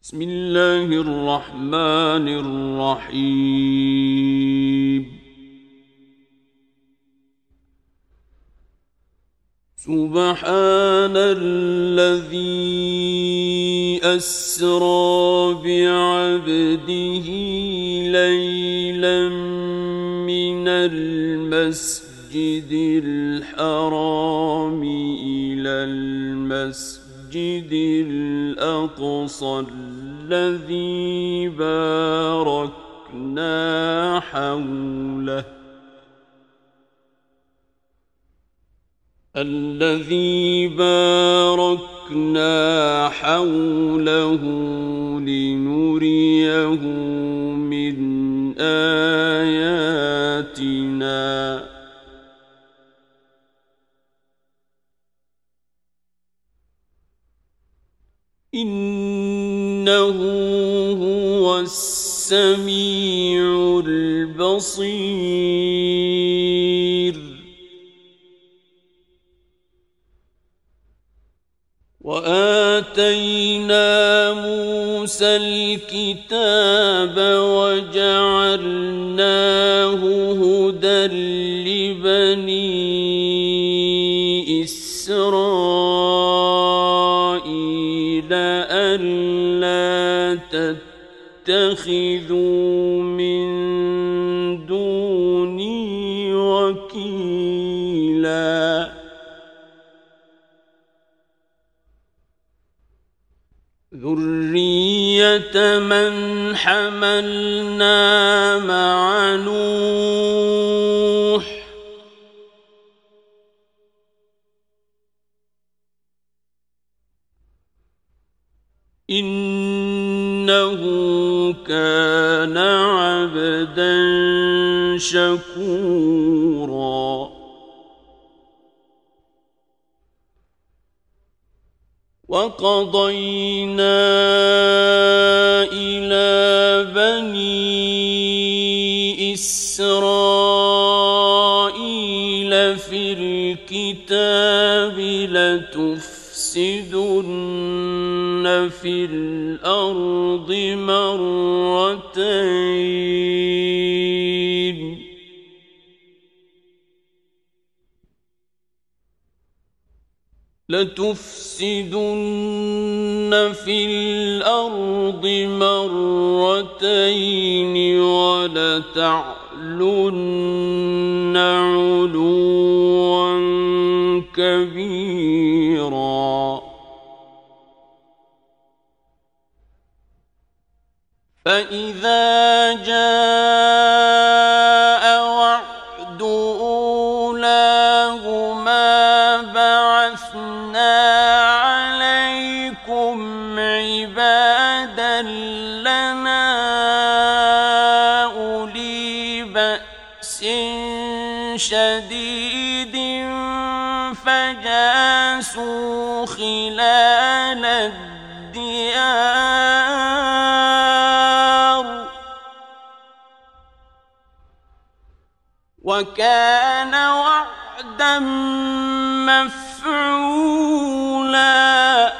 بسم الله الرحمن الرحيم. سبحان الذي أسرى بعبده ليلا من المسجد الحرام إلى المسجد الأقصى الذي باركنا حوله لنريه من آياتنا إنه هو السميع البصير. وآتينا موسى الكتاب وجعلناه هدى لبني إسرائيل ألا تتخذوا من دوني وكيلا. ذرية من حملنا مع نوح إنه كان عبدا شكورا. وقضينا إلى بني إسرائيل في الكتاب لتفسدن في الأرض مرتين ولتعلن علوا كبيرا. فإذا جاء وعد أولاهما بعثنا عليكم عبادا لنا أولي بأس شديد فجاسوا خلال الديار وكان وعدا مفعولا.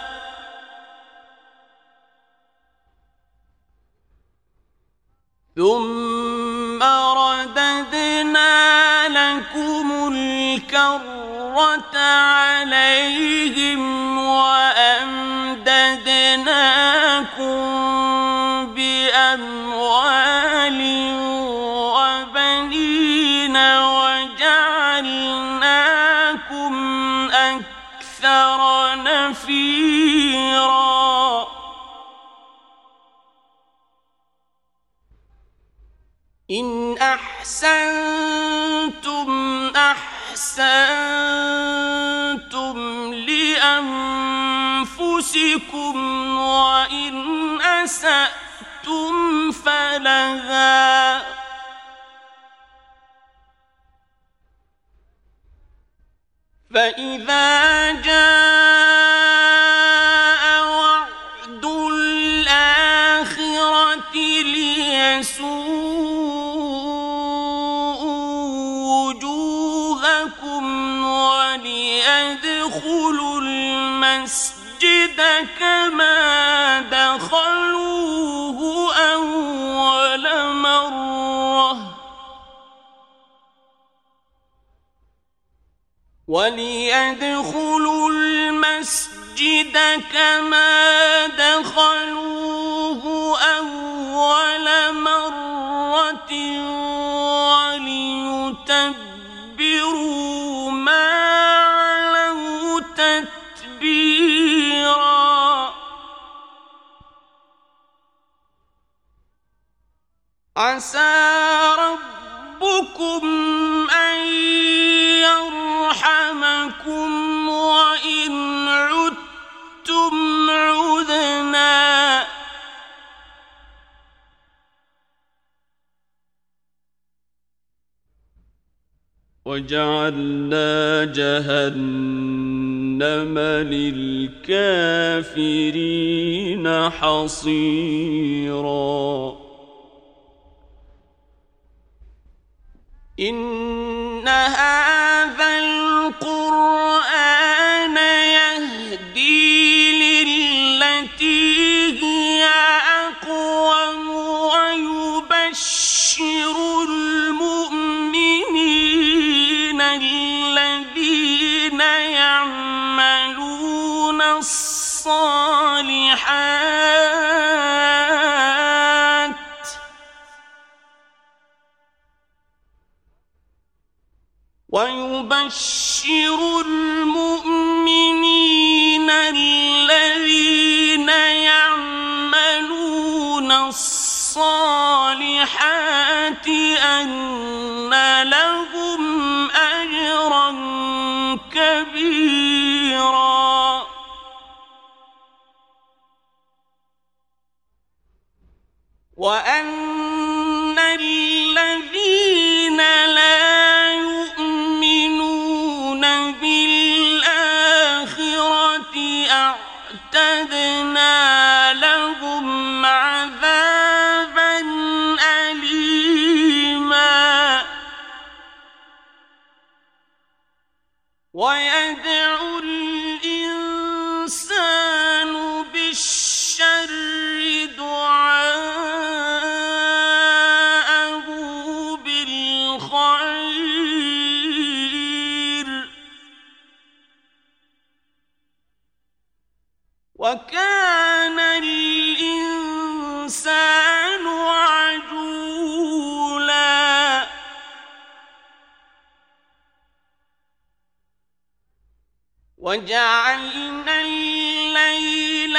ثم رددنا لكم الكرة عليهم وأمددناكم بأموال وبنين وجعلناكم أكثر نفيرا. إن أحسنتم أحسنتم لأنفسكم وإن أسأتم فلها فإذا جاء وعد الآخرة ليسوءوا وجوهكم وليدخلوا المسجد كما دخلوا وليدخلوا المسجد كما دخلوه أول مرة وليتبروا ما علوا تتبيرا عسى ربكم أن يرحمكم وإن عدتم عدنا وجعلنا جهنم للكافرين حصيرا إن هذا القرآن يهدي للتي هي أقوم ويبشر المؤمنين الذين يعملون الصالحات أن لهم أجرا كبيرا وأن الذين لا يؤمنون بالآخرة أعتدنا لهم عذابا أليما ويدعو الإنسان بالشر دعاءه بالخير وكان الإنسان عجولا وجعلنا الليل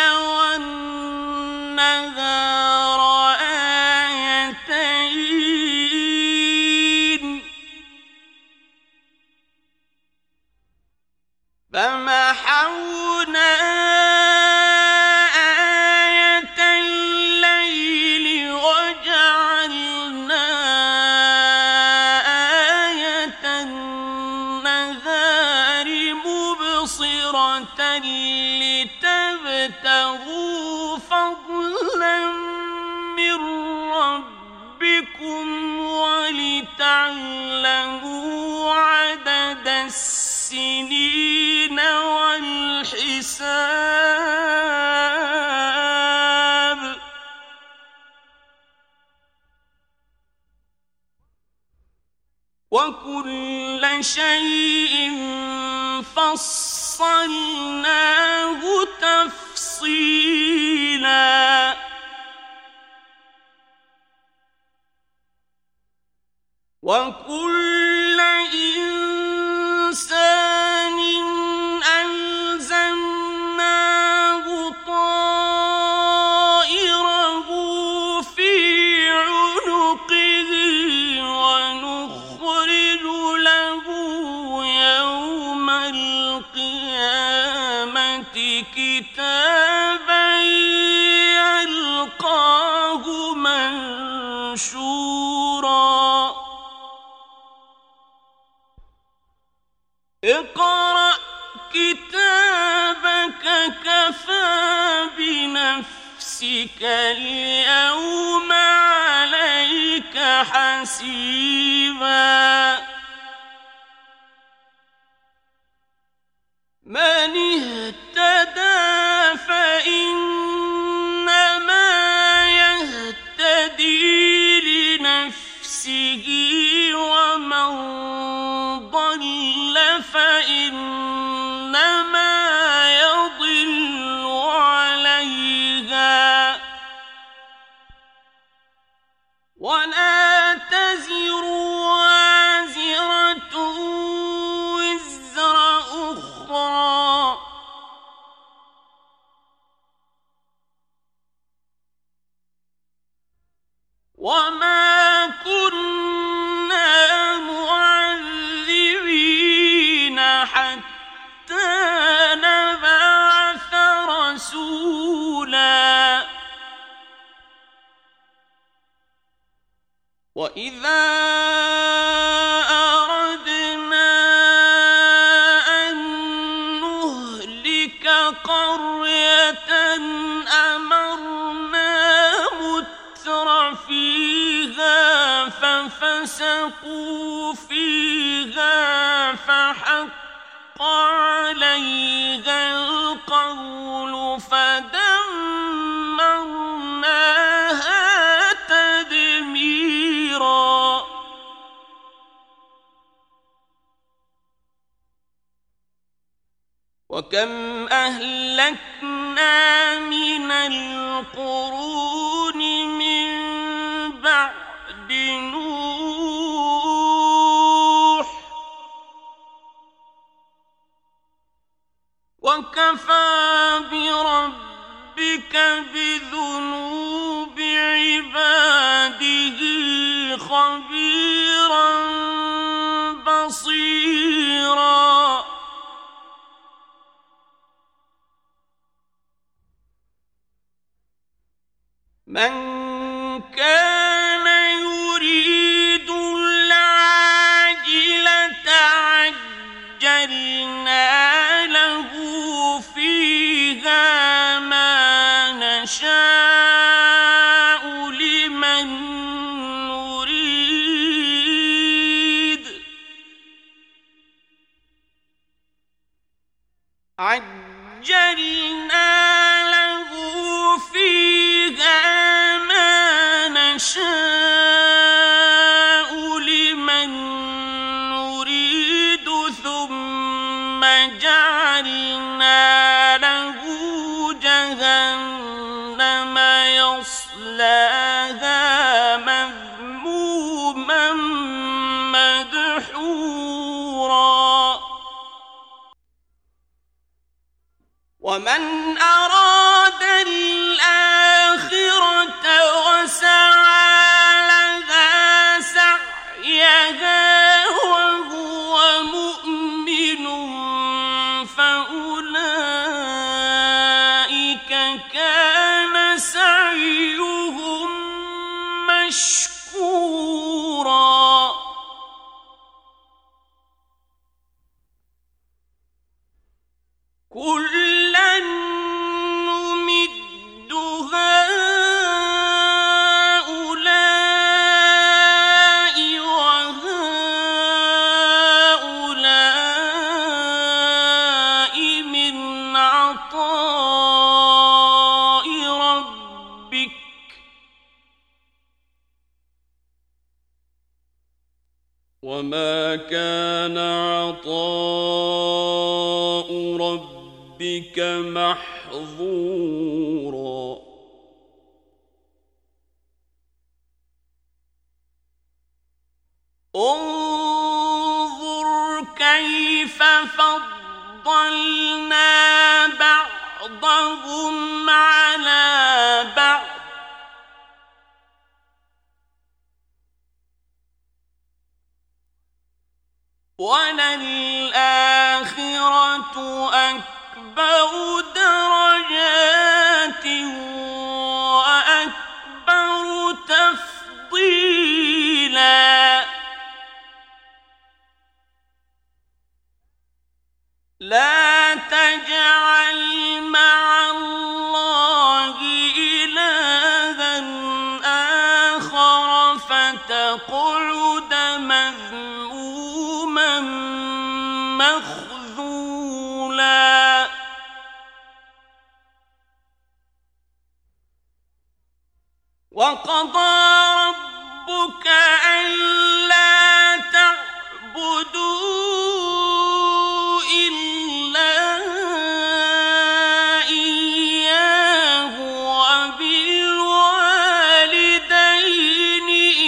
والنهار آيتين فمحونا آية الليل وجعلنا آية النهار مبصرة لتبتغوا فضلا من ربكم ولتعلموا عدد السنين والحساب وكل شيء فصلناه تفصيلا وكل إنسان ألزمناه طائره في عنقه ونخرج له يوم القيامة كتابا يلقاه منشورا اقرأ كتابك كفى بنفسك اليوم عليك حسيبا من اهتدى فإنما يهتدي لنفسه ومن ضل فإنما ولا تزر وازرة وزر أخرى وما كنا معذبين حتى نبعث رسولا وإذا أردنا أن نهلك قرية أمرنا متر فيها ففسقوا فيها فحق عليها القول فدمرناها تدميرا وكم أهلكنا من القرون من بعد نوح وكفى بربك بذنوب عباده خبيرا بصيرا من كان يريد العاجلة عجلنا له فيها ما نشاء لمن نريد عجلنا له فيها نشاء لمن نريد ثم جعلنا له جهنم يصلاها مذموما مدحورا ومن أراد الآخرة وسعى لها سعيها وهو مؤمن فأولئك كان سعيهم مشكورا كلا نمد هؤلاء وهؤلاء من عطاء ربك وما كان عطاء ربك محظورا انظر كيف فضلنا بعضهم على بعض وللآخرة أكبر درجات وأكبر تفضيلا لا تجعل مع الله إلها آخر فتقعد مذموما مخذولا وقضى ربك ألا تعبدوا إلا إياه وبالوالدين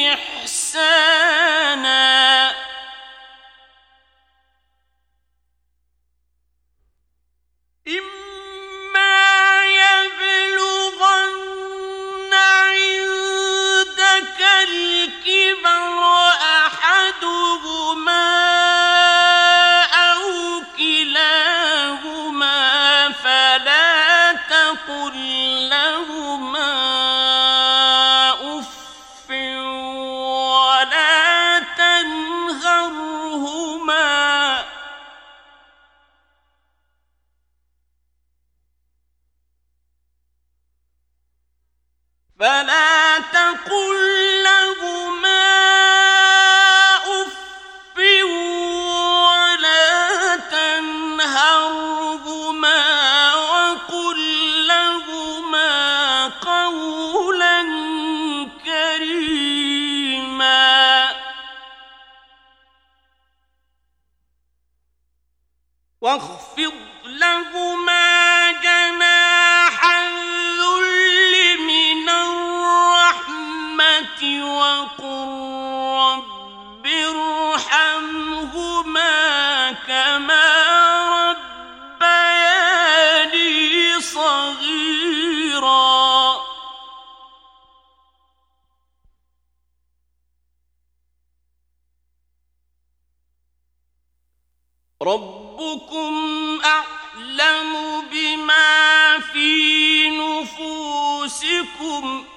فلا تقل لهما أف ولا تنهرهما وقل لهما قولا كريما واخفض لهما جناح الذل من الرحمة وقل رب ارحمهما كما ربياني صغيرا ربكم أعلم بما في نفوسكم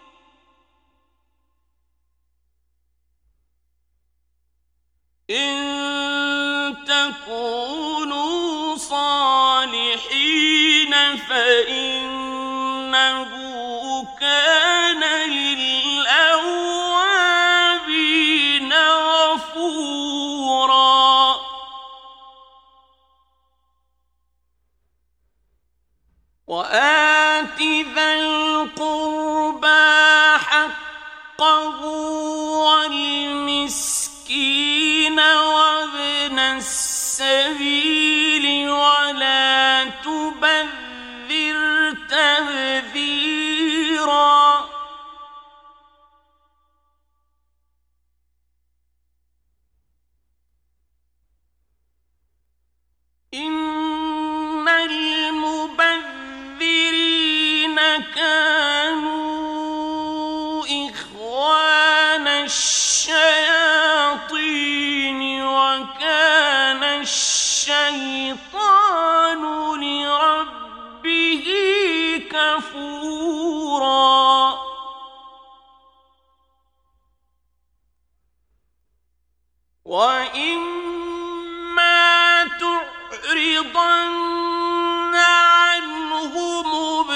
إن تكونوا صالحين فإنه كان للأوابين غفورا وآت ذا القربى حقه والمسكين وابن السبيل ولا تبذر تبذيرا إن المبذرين كانوا إخوان الشياطين وكان الشيطان لربه كفورا وإما تعرضن عنهم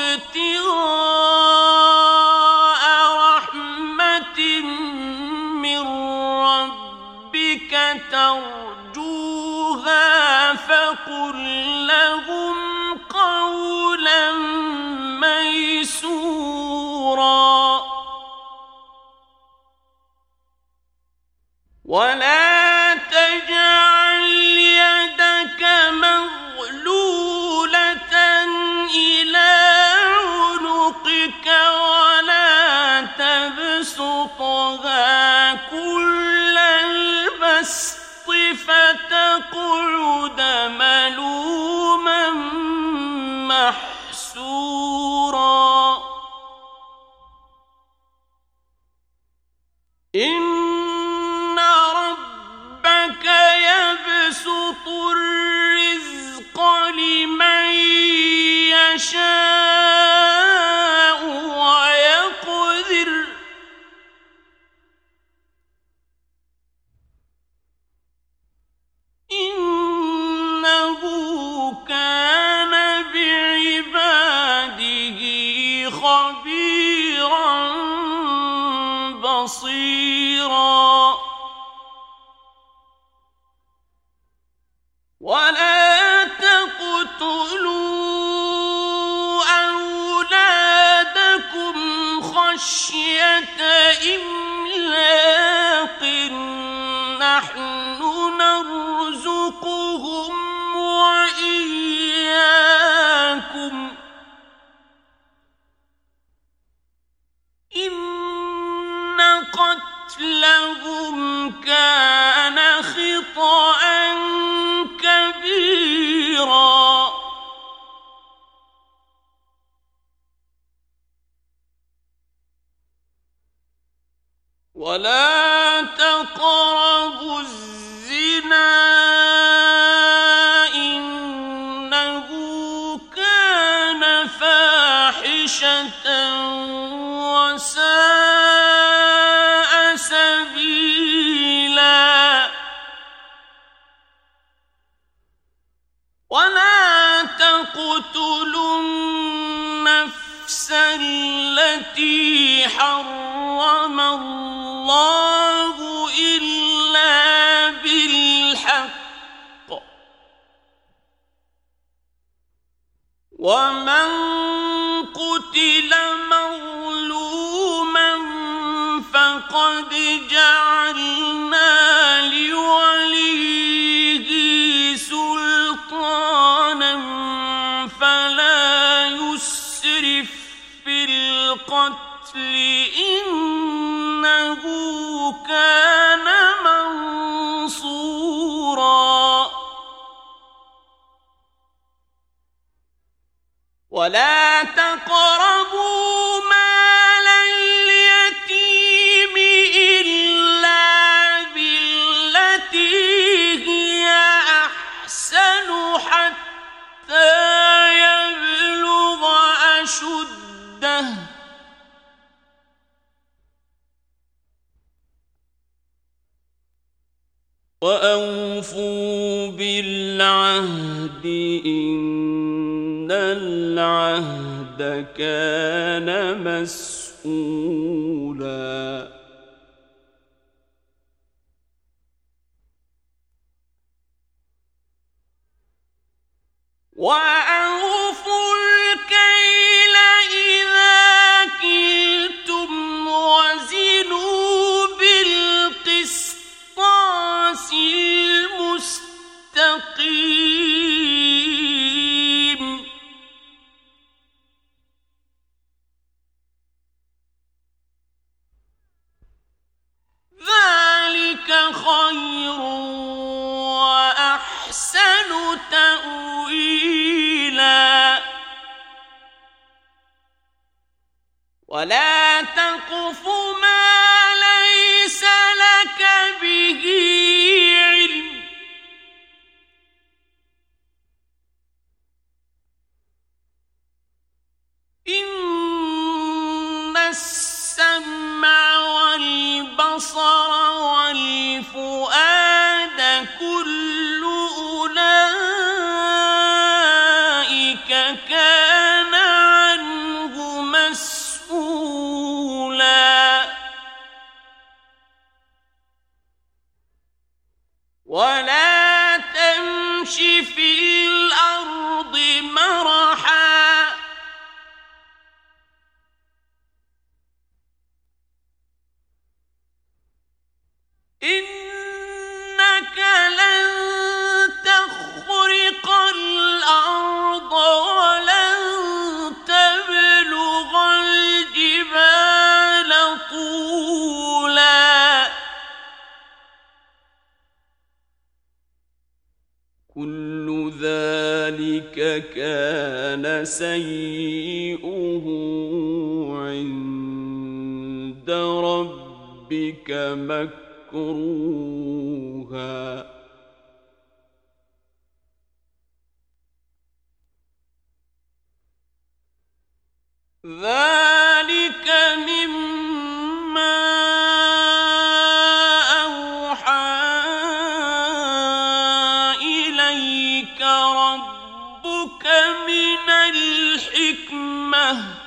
ابتغاء رحمة من ربك ترجوها فقل لهم قولا ميسورا ولا تجعل يدك مغلولة إلى عنقك ولا تبسطها كل البسط فتقعد ملوما محسورا إن ربك يبسط الرزق لمن يشاء ويقدر إنه كان بعباده خبيرا بصيرا ولا تقتلوا أولادكم خشية إملاق نحن نرزقهم وإياكم إن قتلهم كان خطأ كبيرا ولا تقربوا الزنا إنه كان فاحشة وساء سبيلا ولا تقتلوا النفس التي حرم الله إلا بالحق ومن قتل مظلوما فقد جعلنا لوليه سلطانا فلا يسرف في القتل إنه كان منصورا ولا تقربوا مال اليتيم إلا بالتي هي أحسن حتى يبلغ أشده وأوفوا بالعهد إن العهد كان مسؤولا وأوفوا الكيل إذا كلتم وزنوا بالقسطاس المستقيم ذلك خير وأحسن تأويلا ولا تقف ما ليس لك به علم إن السمع والبصر والفؤاد كل أولئك كان عنه مسؤولا ولا تمش في الأرض مرحا إنك لن تخرق الأرض ولن تبلغ الجبال طولا كل ذلك كان سيئه عند ربك مكروها ذلك مما أوحى إليك ربك من الحكمة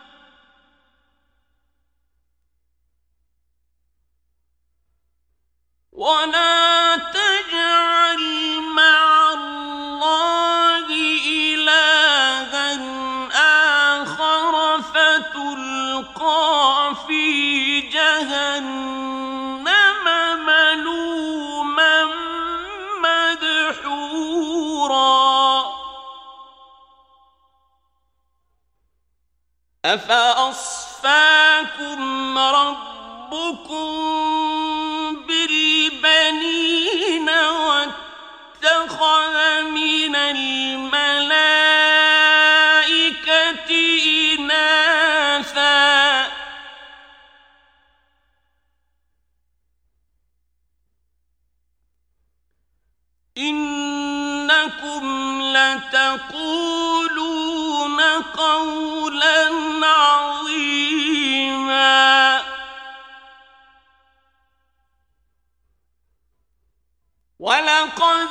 ولا تجعل مع الله إلها آخر فتلقى في جهنم ملوما مدحورا أفأصفاكم ربكم بالبنين واتخذ من الملائكة إناثا إنكم لتقولون قولا عظيما ولقد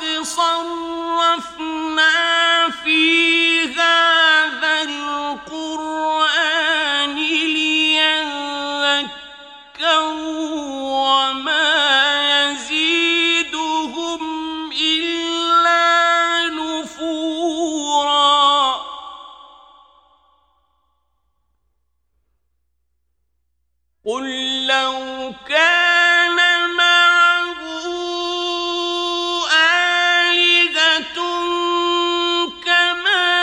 صرفنا في هذا القرآن لينذروا وما يزيدهم إلا نفورا قل لو كان معه آلهة كما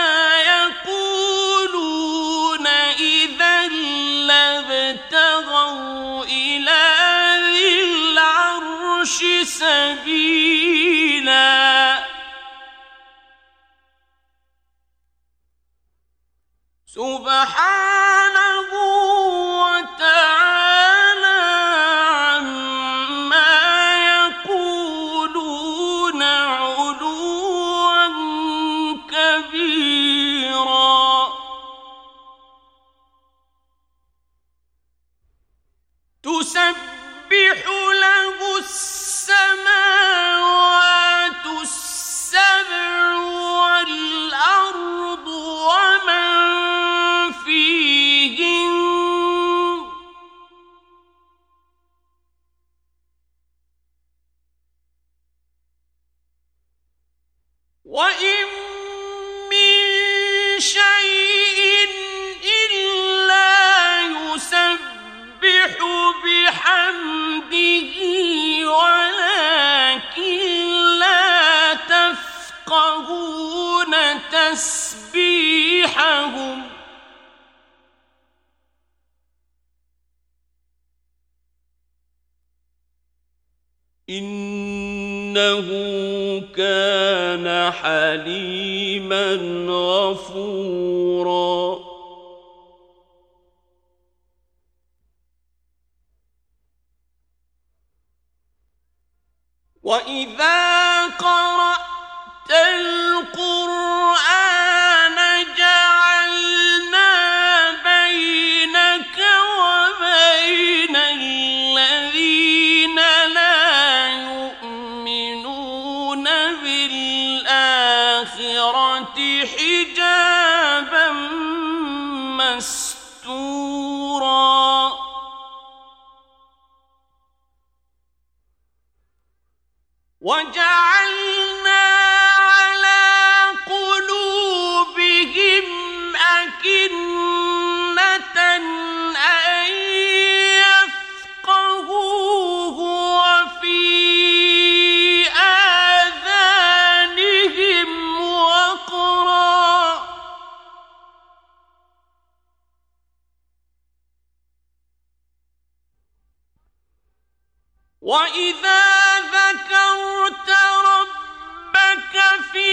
يقولون إذا لابتغوا إلى ذي العرش سبيلا سبحانه وتعالى عما يقولون علوا كبيرا تسبح له السماوات السبع والأرض ومن فيهن وإن من شيء إلا يسبح بحمده ولكن لا تفقهون تسبيحهم إنه كان حليما غفورا وإذا قرأت القرآن جعلنا بينك وبين الذين لا يؤمنون بالآخرة حجابا مستورا وجعلنا على قلوبهم أكنة أن يفقهوه وفي آذانهم وقرا وإذا ذكرت ربك في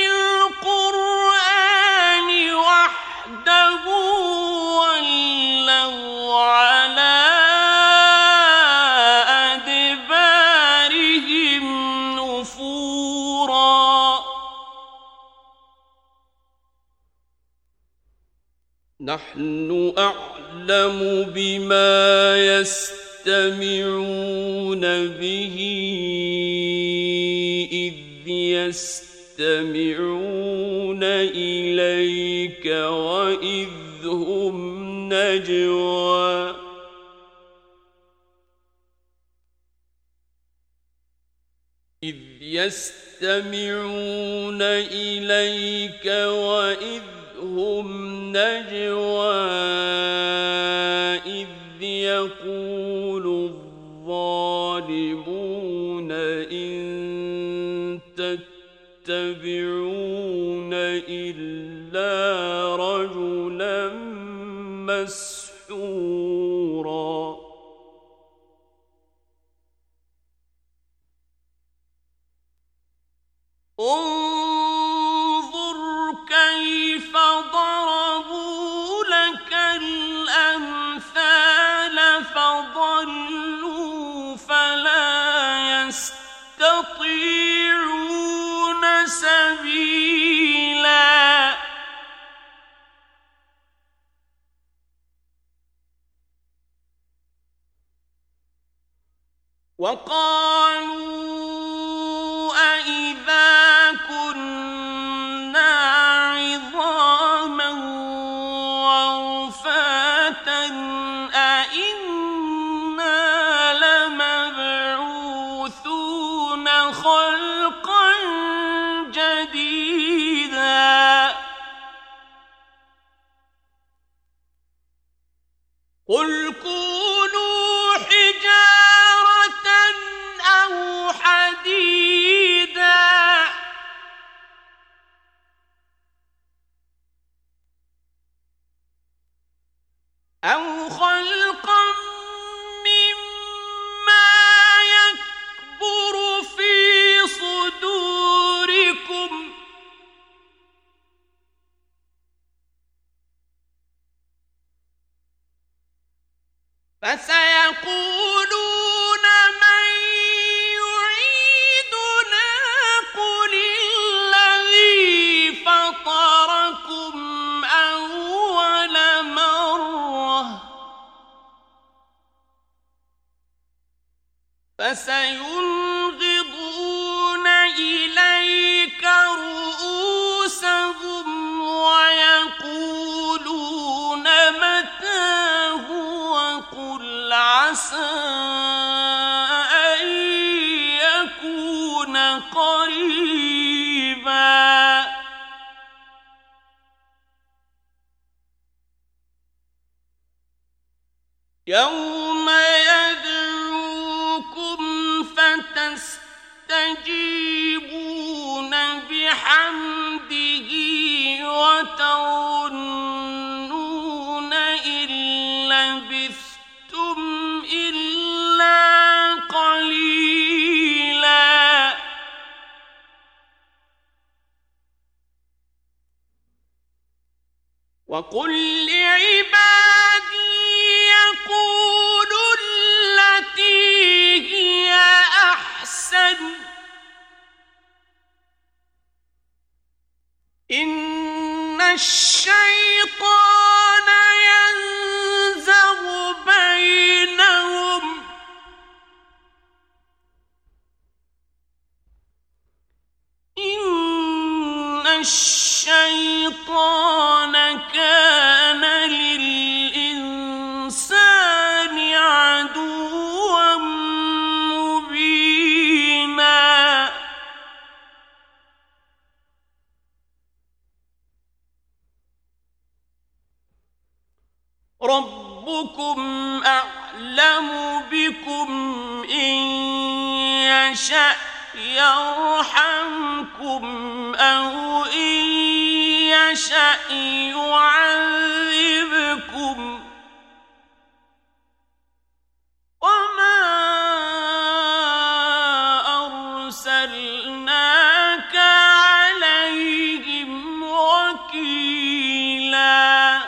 القرآن وحده ولوا على أدبارهم نفورا نحن أعلم بما يستمعون به إذ يستمعون إليك وإذ هم نجوى إذ يقول الظالمون إن تتبعون إلا رجلا مسحورا انظر كيف ضربوا لك الأمثال فضلوا فلا يستطيعون سبيلا وقالوا أإذا كنا عظاما ورفاتا أإنا قل كونوا حجارة أو حديدا أو خلقا مما يكبر في صدوركم فسيقولون من يعيدنا قل الذي فطركم أول مرة فسينغضون إليك رؤوسهم ويقولون متى هو قل عسى أن يكون قريبا يوم يدعوكم فتستجيبون بحمده وتظنون إن لبثتم إلا قليلا وقل لعبادي يقولوا التي هي أحسن إن الشيطان ينزغ بينهم إن الشيطان كان للإنسان عدوا مبينا ربكم أعلم بكم إن يشأ يرحمكم أو إن يشأ يعذبكم وما أرسلناك عليهم وكيلا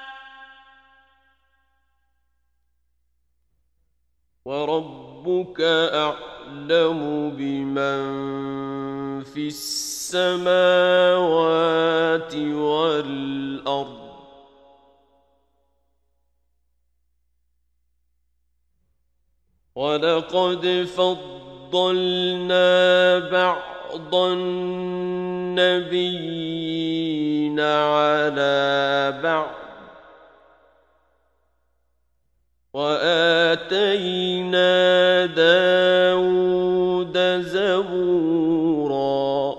وربك أعلم بمن في السماوات والأرض ولقد فضلنا بعض النبيين على بعض وآتينا داود زبورا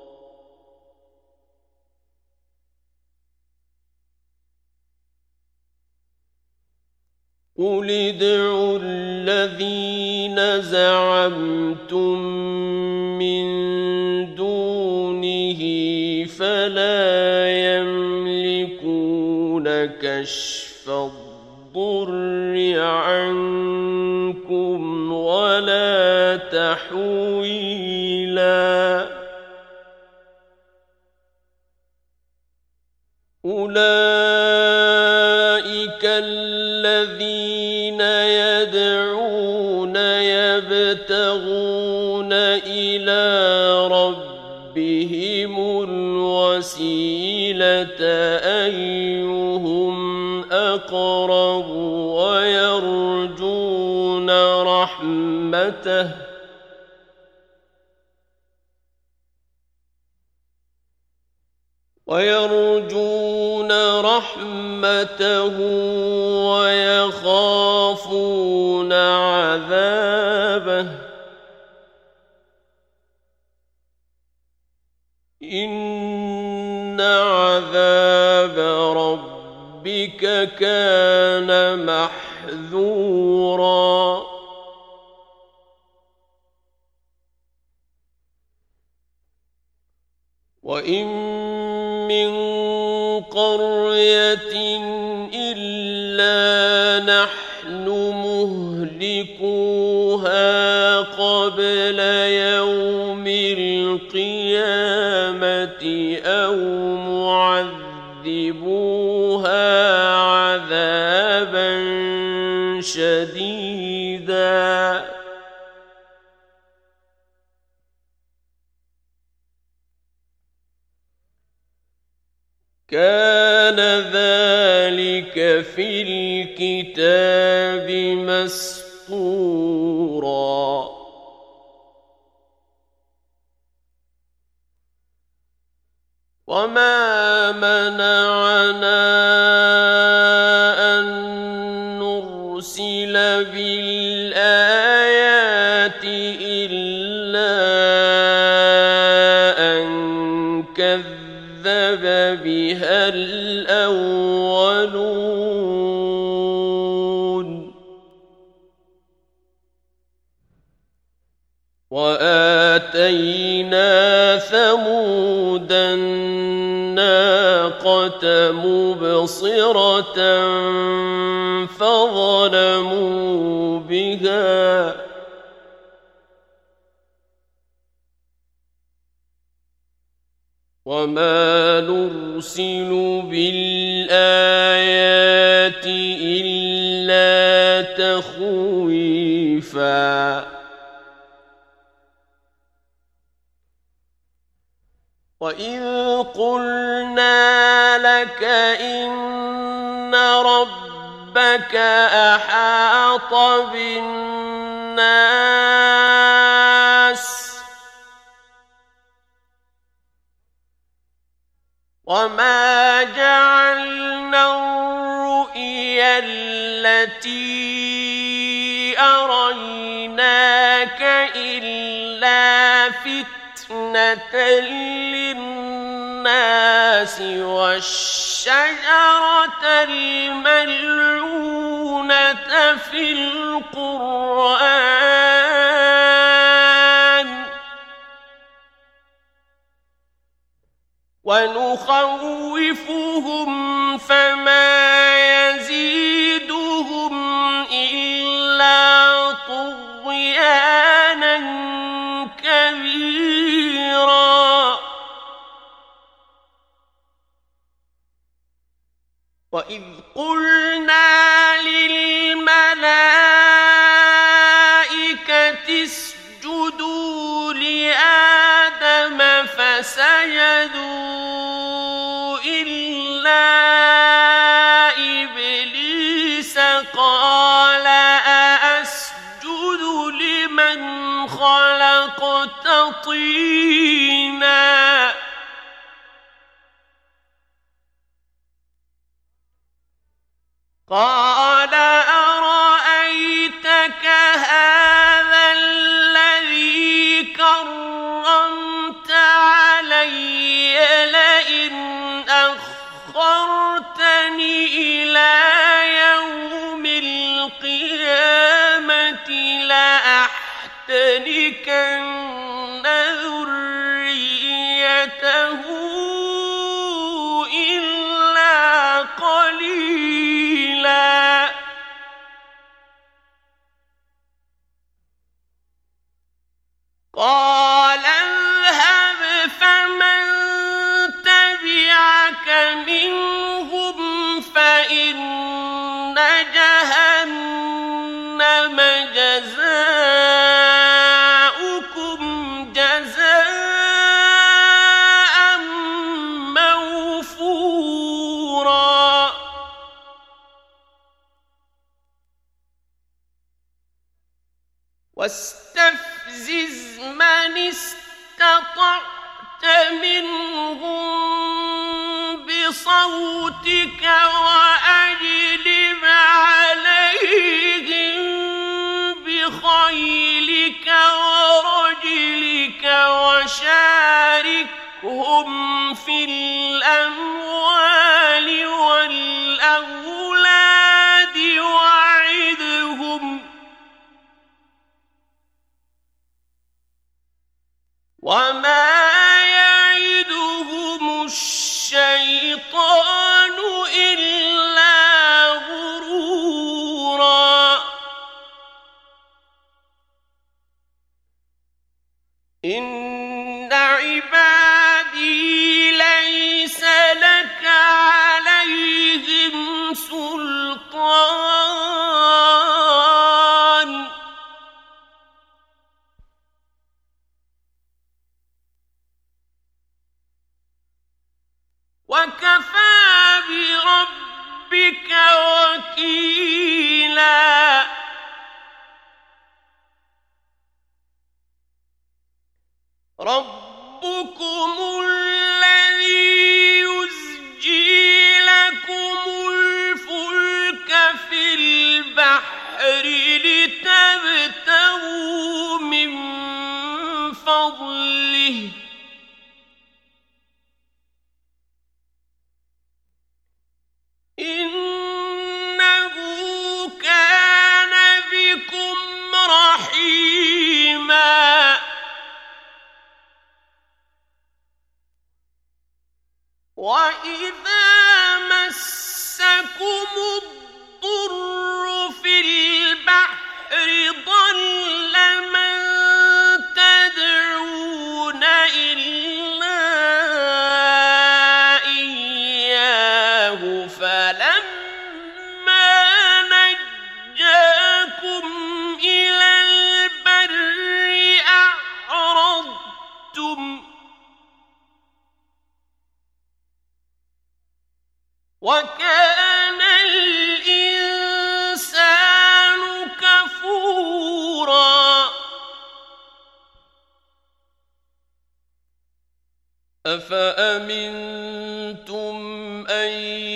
قل ادعوا الذين زعمتم من دونه فلا يملكون كشف الضر عنكم ولا تحويلا أولئك الذين يدعون يبتغون إلى ربهم الوسيلة أيهم أقرب ويرجون رحمته ويخافون عذابه إن عذاب ربك كان محذورا محذورا وإن من قرية إلا نحن مهلكوها قبل يوم القيامة أو معذبوها عذابا شديدا كان ذلك في الكتاب مسطورا وما منعنا أن نرسل بالآيات إلا أن كذب بها الأولون وآتينا ثمود الناقة مبصرة فظلموا بها وما نرسل بالآيات إلا تخويفا وإذ قلنا لك إن ربك أحاط بالناس وما جعلنا الرؤيا التي أريناك إلا فتنة للناس والشجرة الملعونة في القرآن ونخوفهم فما يزيدهم إلا طغيانا كبيرا وإذ قلنا للملائكة اسجدوا لآدم فسجدوا إلا إبليس قال أأسجد لمن خلقت طينا قال أرأيتك هذا الذي كرمت علي لئن أخرتني إلى يوم القيامة لأحتنكن ذريته إلا قليلا قال اذهب فمن تبعك منهم فإن جهنم جزاؤكم جزاء موفورا واستفزز من استطعت منهم بصوتك وأجلب عليهم بخيلك ورجلك وشاركهم في الأموال والأولاد وعدهم إن عبادي ليس لك عليهم سلطان وكفى بربك وكيلا ربكم الذي يزجي لكم الفلك في البحر لتبتغوا من فضله إنه كان بكم رحيما وإذا مسكم الضر في البحر ضل من تدعون إلا إياه فلما نجاكم إلى البر أعرضتم وكان الإنسان كفورا أفأمنتم أن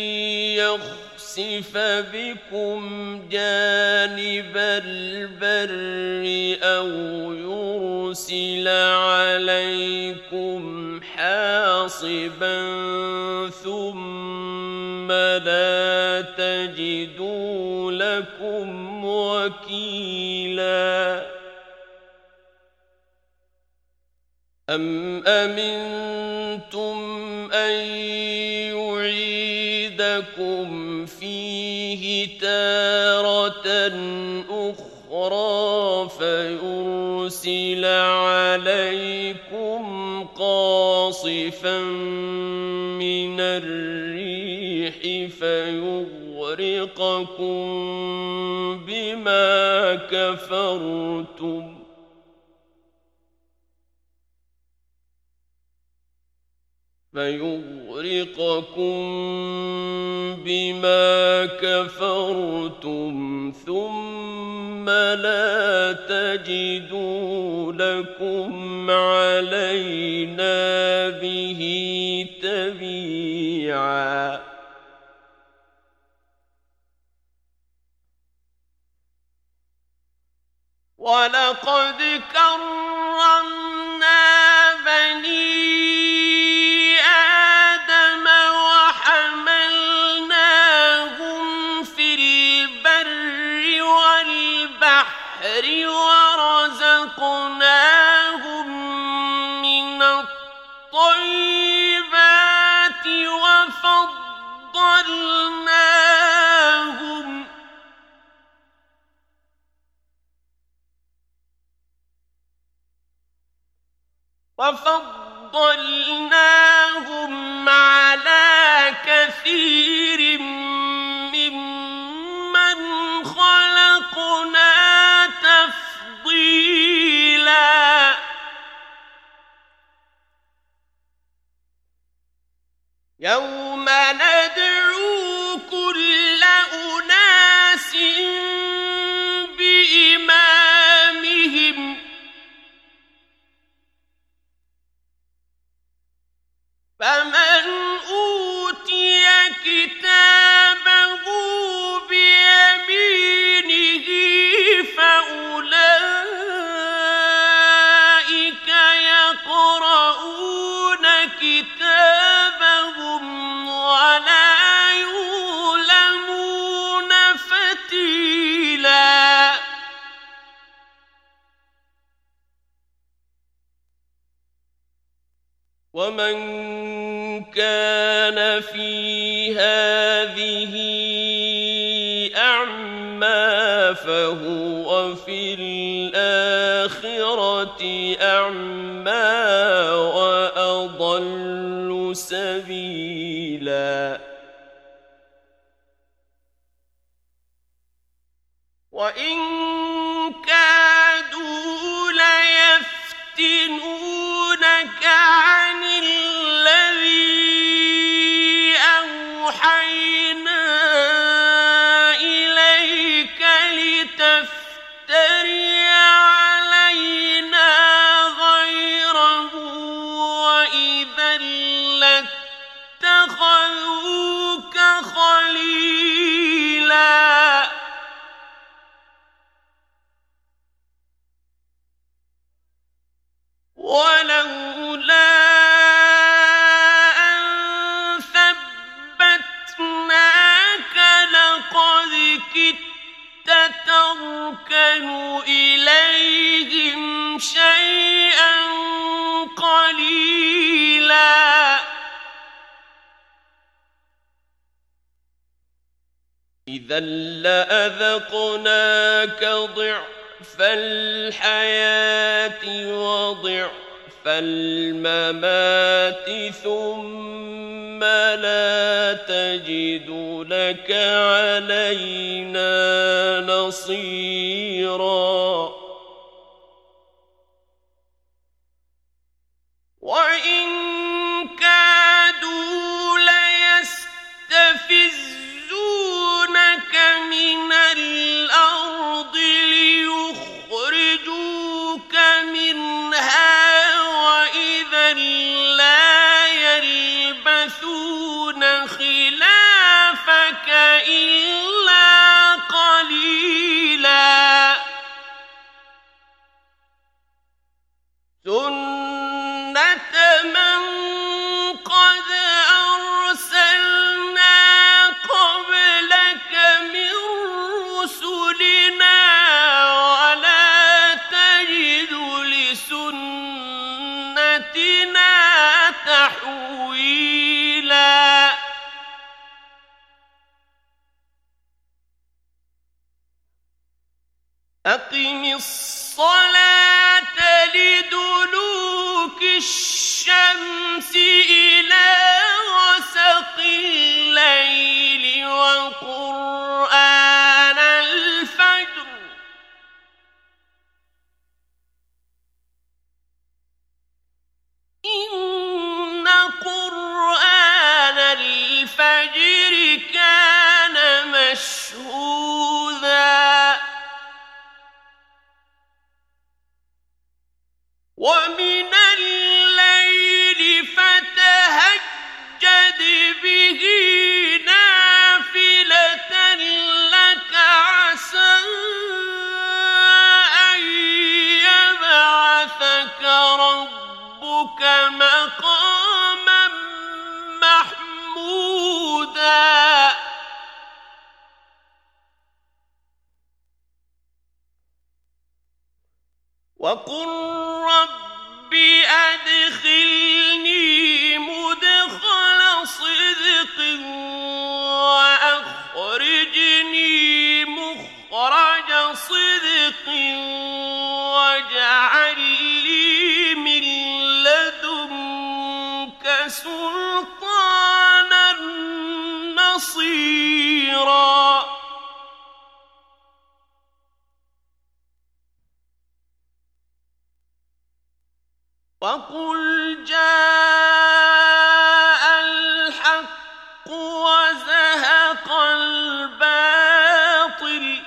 يخسف بكم جانب البر أو يرسل عليكم حاصبا ثم لا تجدوا لكم وكيلا أم أمنتم أن يعيدكم فيه تارة أخرى فيرسل عليكم قاصفا من الريح فيغرقكم بما كفرتم ثم لا تجدوا لكم علينا به تبيعا ولقد كرمنا بني آدم وحملناهم في البر والبحر ورزقناهم من الطيبات وفضلناهم على كثير ممن خلقنا تفضيلا يوم ندعو كل أناس بإمامهم فمن أوتي كتابه بيمينه فأولئك يقرؤون كتابهم ولا يظلمون فتيلا ومن كان في هذه أعمى فهو في الآخرة الآخرة أعمى وأضل سبيلا وإن كادوا ليفتنونك عن الذي أوحينا إليك لتفتري علينا غيره وإذا لاتخذوك خليلا ولولا أن ثبتناك لقد كدت تركن إليهم شيئا قليلا إذا لأذقناك ضعف الحياة وضعف الممات ثم لا تجد لك علينا نصيرا وإن كادوا ليستفزونك من الأرض ليخرجوك منها وإذا لا يلبثون خلافك إلا قليلا سنة من قد أرسلنا قبلك من رسلنا ولا تجد لسنتنا تحويلا أقم الصلاة لدلوك الشمس إلى غسق الليل وقرآن الفجر إن قرآن الفجر كان مشهودا ومن الليل فتهجد به نافلة لك عسى أن يبعثك ربك مقاما محمودا وقل رب أدخلني مدخل صدق وأخرجني مخرج صدق واجعل لي من لدنك سلطانا نصيرا وقل جاء الحق وزهق الباطل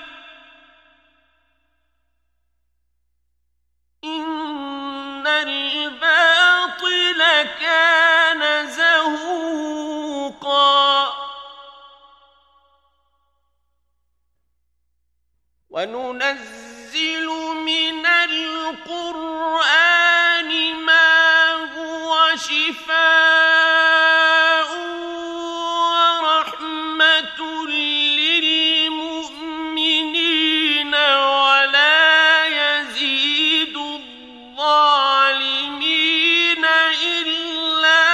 إن الباطل كان زهوقا وننزل من القرآن ما هو شفاء ورحمة للمؤمنين ولا يزيد الظالمين إلا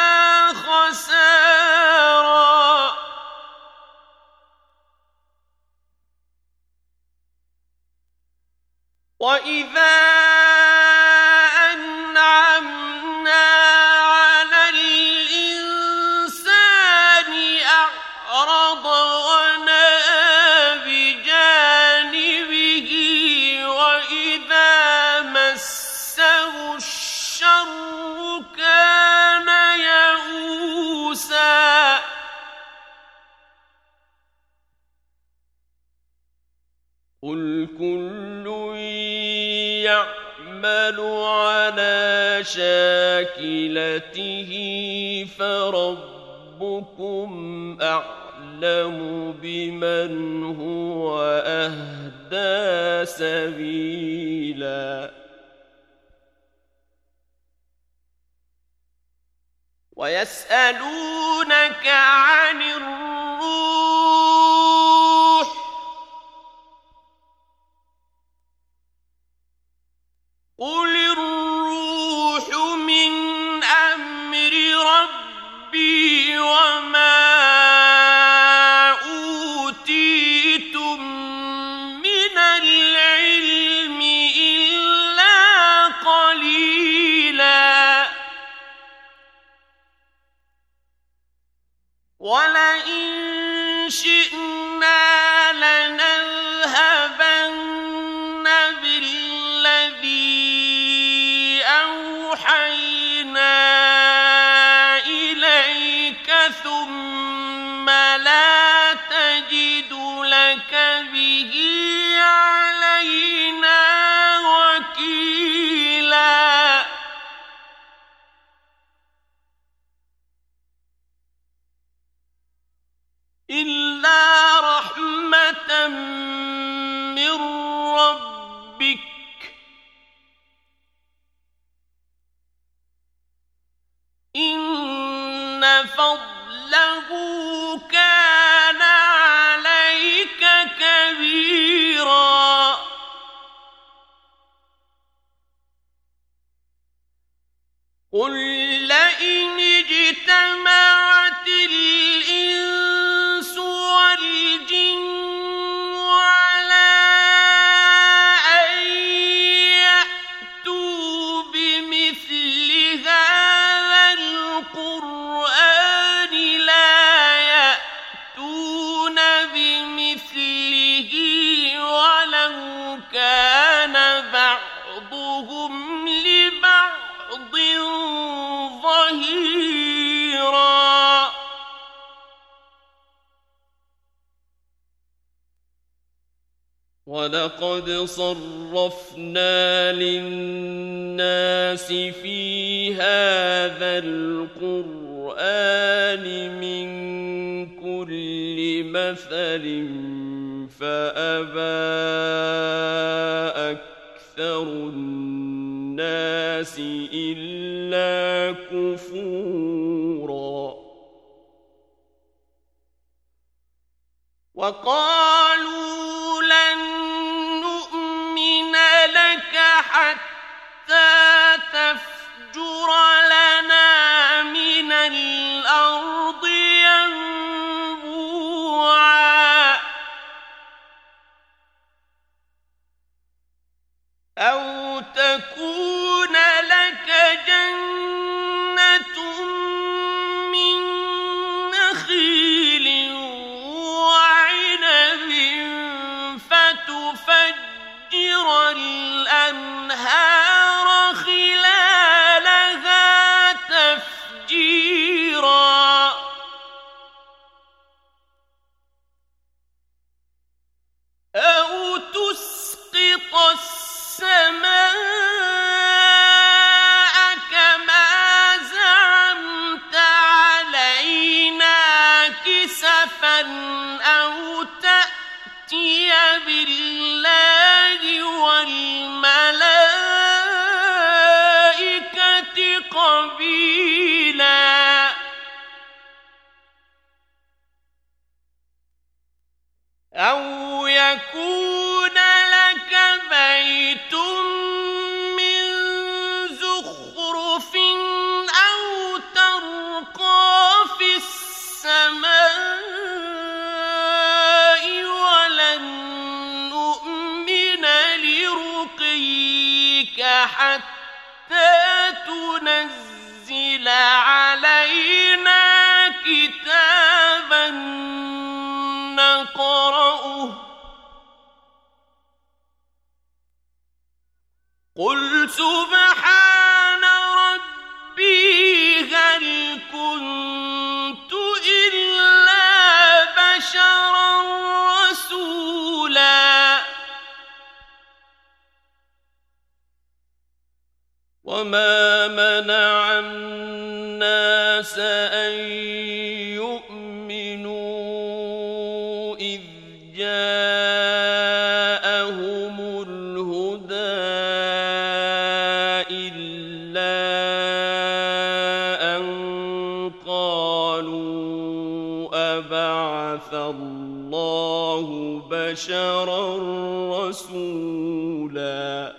خسارا وإذا يعمل على شاكلته فربكم أعلم بمن هو أهدى سبيلا ويسألونك عن الروح قل الروح من أمر ربي وما أوتيتم من العلم إلا قليلا ولئن شئنا لنذهبن بالذي أوحينا إليك ثم لا تجد لك به علينا وكيلا إلا رحمة من ربك إن فضله كان عليك كبيرا قل لئن اجتمعت الإنس والجن على أن يأتوا بمثل هذا القرآن لا يأتون بمثله ولو كان بعضهم لبعض ظهيرا ولقد صرفنا للناس في هذا القرآن من كل مثل فأبى أكثر الناس إلا كفورا وقالوا لن نؤمن لك حتى تفجر لنا من الأرض ينبوعا أو تكون لك جنة من نخيل وعنب فتفجر الأنهار خلالها تفجيرا أو تسقط السماء كما زعمت علينا كسفا أو تأتي بالله والملائكة قبيلا أو يكون لك بيت من زخرف أو ترقى في السماء ولن نؤمن لرقيك حتى تنزل علينا كتابا نقرأه قل سبحان ربي هل كنت إلا بشرا رسولا وما منع الناس أن يؤمنوا إذ جاءهم الهدى إلا أن قالوا أبعث الله بشرا رسولا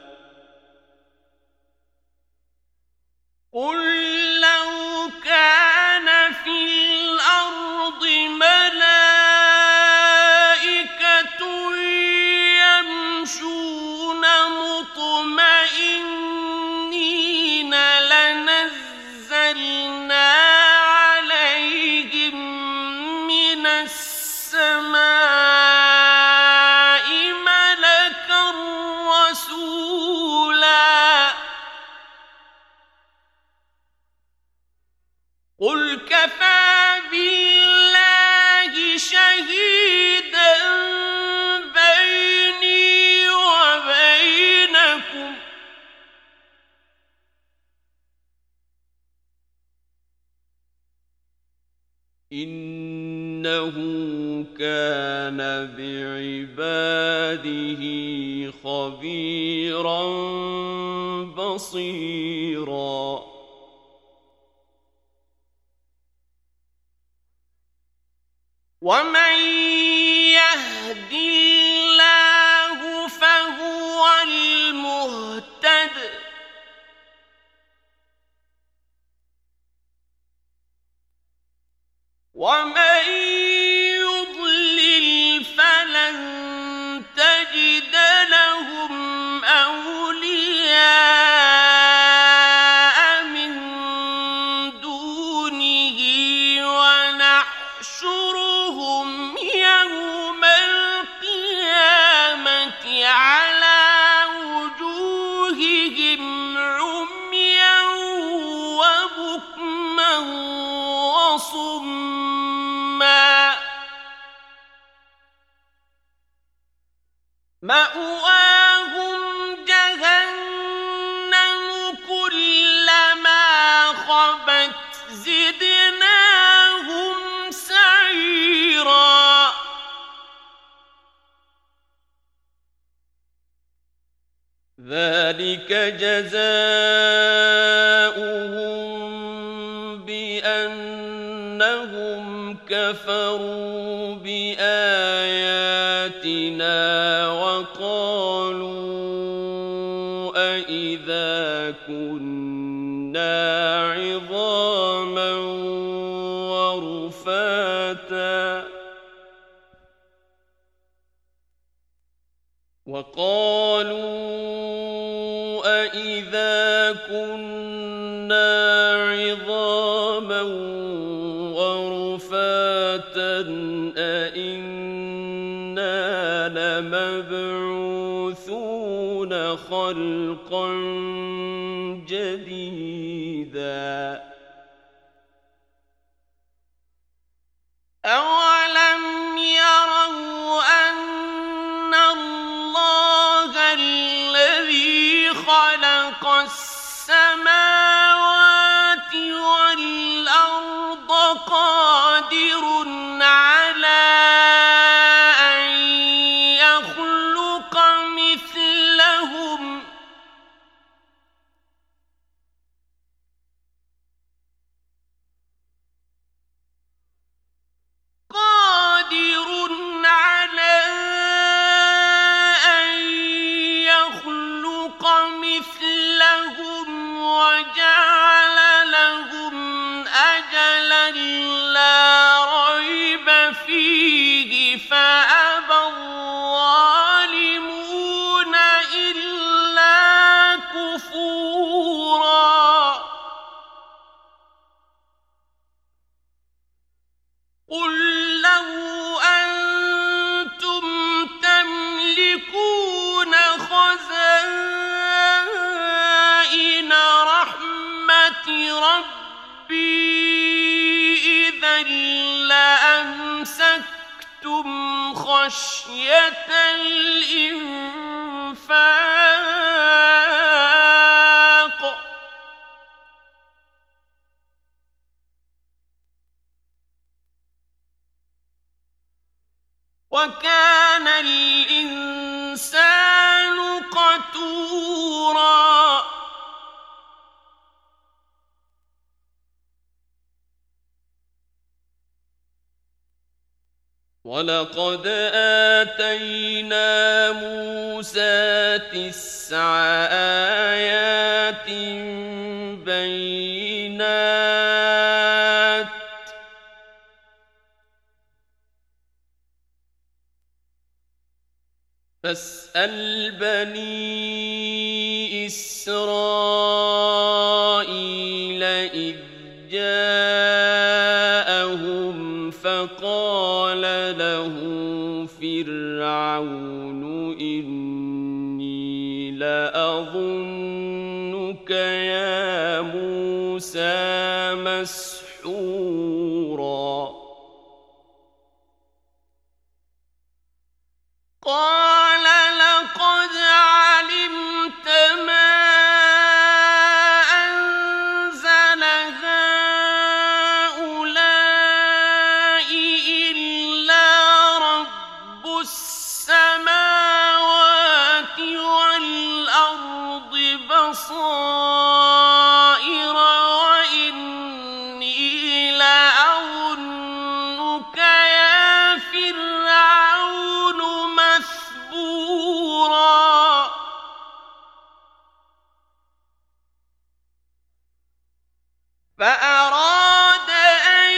قل لو كان في الأرض ملائكة يمشون مطمئنين لنزلنا عليهم من السماء ملكا رسولا قل كفى بالله شهيدا بيني وبينكم إنه كان بعباده خبيرا بصيرا ومن يهد الله فهو المهتد ومن يضلل فلن تجد لهم أولياء من دونه ونحشرهم يوم القيامة على وجوههم عميا وبكما وصما مأواهم جهنم كلما خبت زدناهم سعيرا ذلك جزاؤهم بأنهم كفروا بآياتنا وقالوا أإذا كنا عظاما ورفاتا أإذا كنا عظاما ورفاتا أإنا لمبعوثون خلقا جديدا أولم يروا أن الله الذي خلق السماوات والأرض قادر على أن يخلق مثلهم وجعل لهم أجلا لا ريب فيه فأبى الظالمون إلا كفورا قل لو أنتم تملكون خزائن رحمة ربي إذا لأمسكتم خشية الإنفاق وَلَقَدْ آتَيْنَا مُوسَى 9 آيَاتٍ بَيِّنَاتٍ فَاسْأَلْ بَنِي إِسْرَائِيلَ إِذْ جَاءَهُمْ فَقَالَ له فِرْعَوْنُ إِنِّي لَأَظُنُّكَ يَا مُوسَىٰ مَسْحُورًا قَالَ لَقَدْ عَلِمْتَ مَا أَنزَلَ هَٰؤُلَاءِ إِلَّا رَبُّ السَّمَاوَاتِ وَالْأَرْضِ بَصَائِرَ وَإِنِّي لَأَظُنُّكَ يَا فِرْعَوْنُ مَثْبُورًا فَأَرَادَ أَن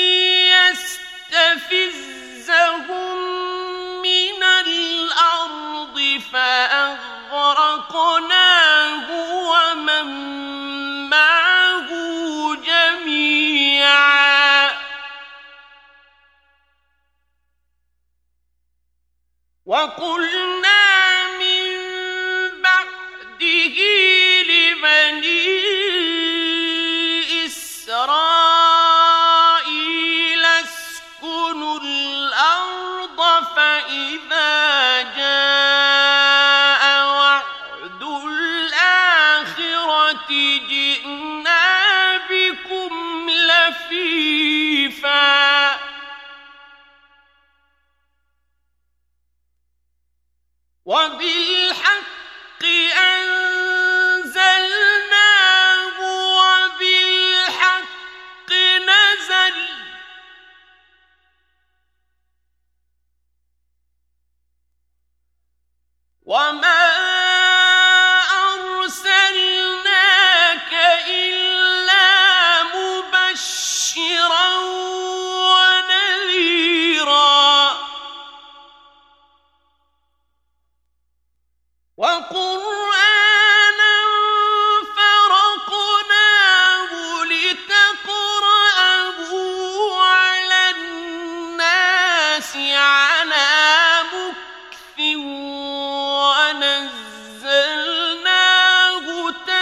يَسْتَفِزَّهُم مِّنَ الْأَرْضِ فَأَغْرَقْنَاهُ وَمَن مَّعَهُ جَمِيعًا وَقُلْنَا مِن بَعْدِهِ لِبَنِي إِسْرَائِيلَ اسْكُنُوا الْأَرْضَ فَإِذَا جَاءَ وَعْدُ الْآخِرَةِ جِئْنَا بِكُمْ لَفِيفًا وَبِالْحَقِّ أَنزَلْنَاهُ وَبِالْحَقِّ نَزَلَ وَمَا أَرْسَلْنَاكَ إِلَّا مُبَشِّرًا وَنَذِيرًا وَقُرْآنًا فَرَقْنَاهُ لِتَقْرَأَهُ عَلَى النَّاسِ عَلَىٰ مُكْثٍ وَنَزَّلْنَاهُ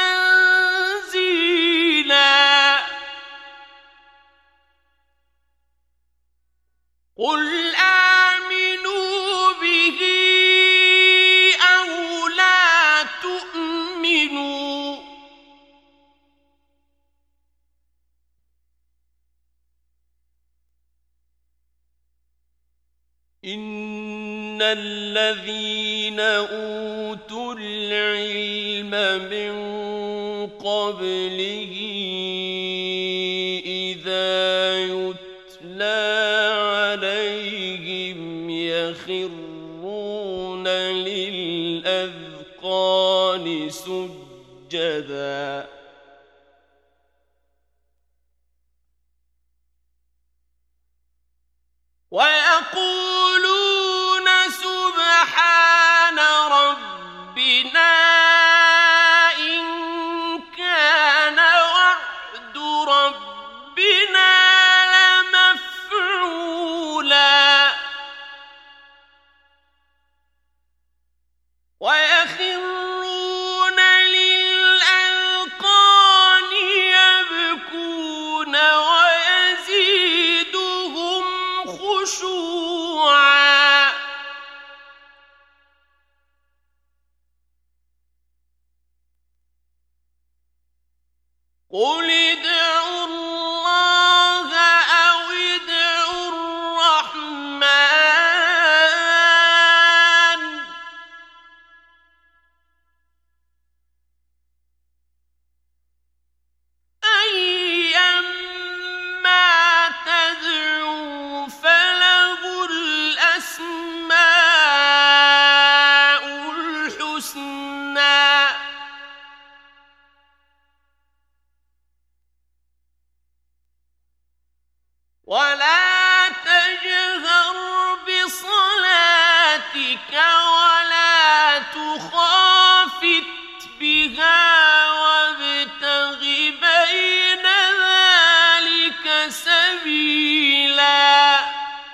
تَنزِيلًا قُلْ آمِنُوا بِهِ أَوْ لَا تُؤْمِنُوا إِنَّ الَّذِينَ أُوتُوا الْعِلْمَ مِن قَبْلِهِ إِذَا يُتْلَىٰ عَلَيْهِمْ يَخِرُّونَ لِلْأَذْقَانِ سُجَّدًا وَيَقُولُونَ سُبْحَانَ رَبِّنَا إِن كَانَ وَعْدُ رَبِّنَا لَمَفْعُولًا وَيَخِرُّونَ لِلْأَذْقَانِ يَبْكُونَ وَيَزِيدُهُمْ خُشُوعًا قُلِ ادْعُوا اللَّهَ أَوِ ادْعُوا الرَّحْمَٰنَ أَيًّا مَّا تَدْعُوا فَلَهُ الْحُسْنَىٰ ۚ وَلَا تَجْهَرْ بِصَلَاتِكَ وَلَا تُخَافِتْ بِهَا وَابْتَغِ بَيْنَ ذَٰلِكَ سَبِيلًا.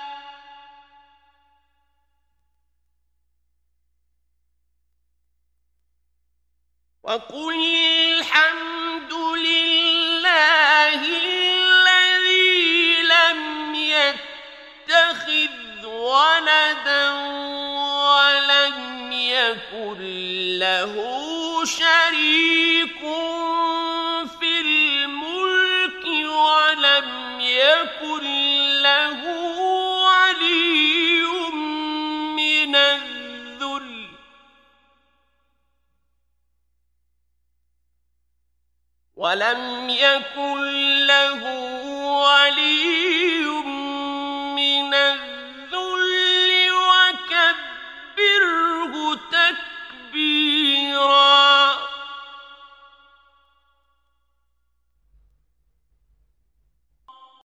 وَقُلِ الْحَمْدُ لِلَّهِ الَّذِي لَمْ يَتَّخِذْ وَلَدًا وَلَمْ يَكُن لَّهُ شَرِيكٌ فِي الْمُلْكِ وَلَمْ يَكُن لَّهُ وَلِيٌّ مِّنَ الذُّلِّ ۖ وَلَمْ يَكُن لَّهُ وَلِيٌّ